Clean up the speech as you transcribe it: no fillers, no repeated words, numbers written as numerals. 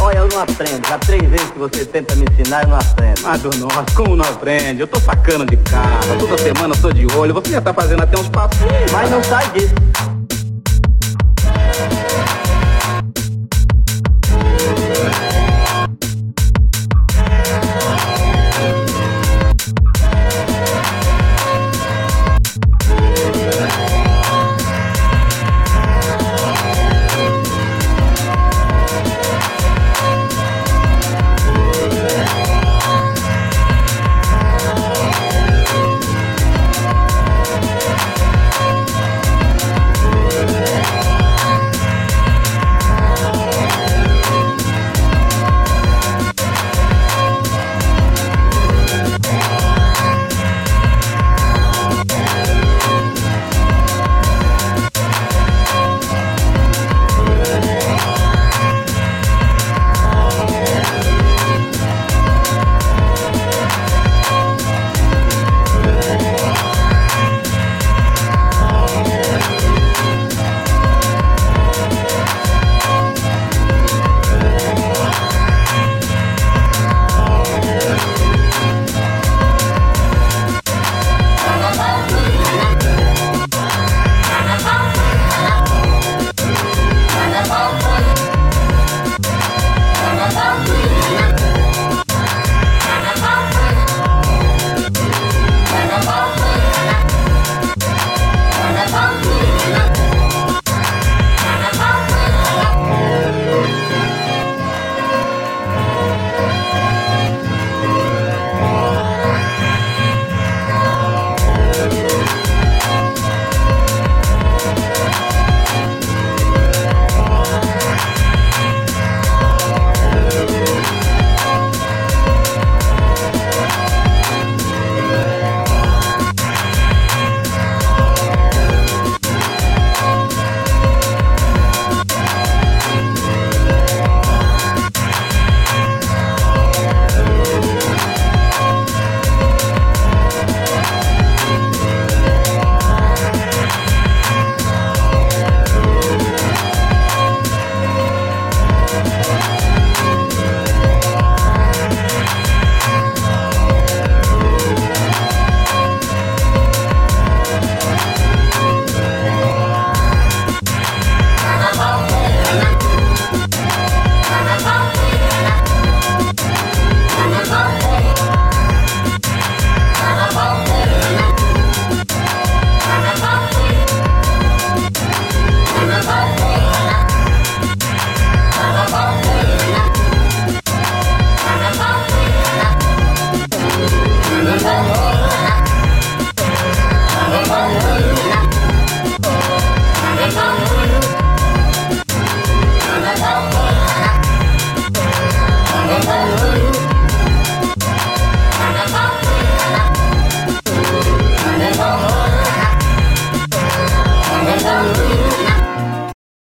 Olha, eu não aprendo. Já 3 vezes que você tenta me ensinar, eu não aprendo. Ah, do nosso, como não aprende? Eu tô sacando de casa, toda semana eu tô de olho. Você já tá fazendo até uns passos. Mas não sai disso.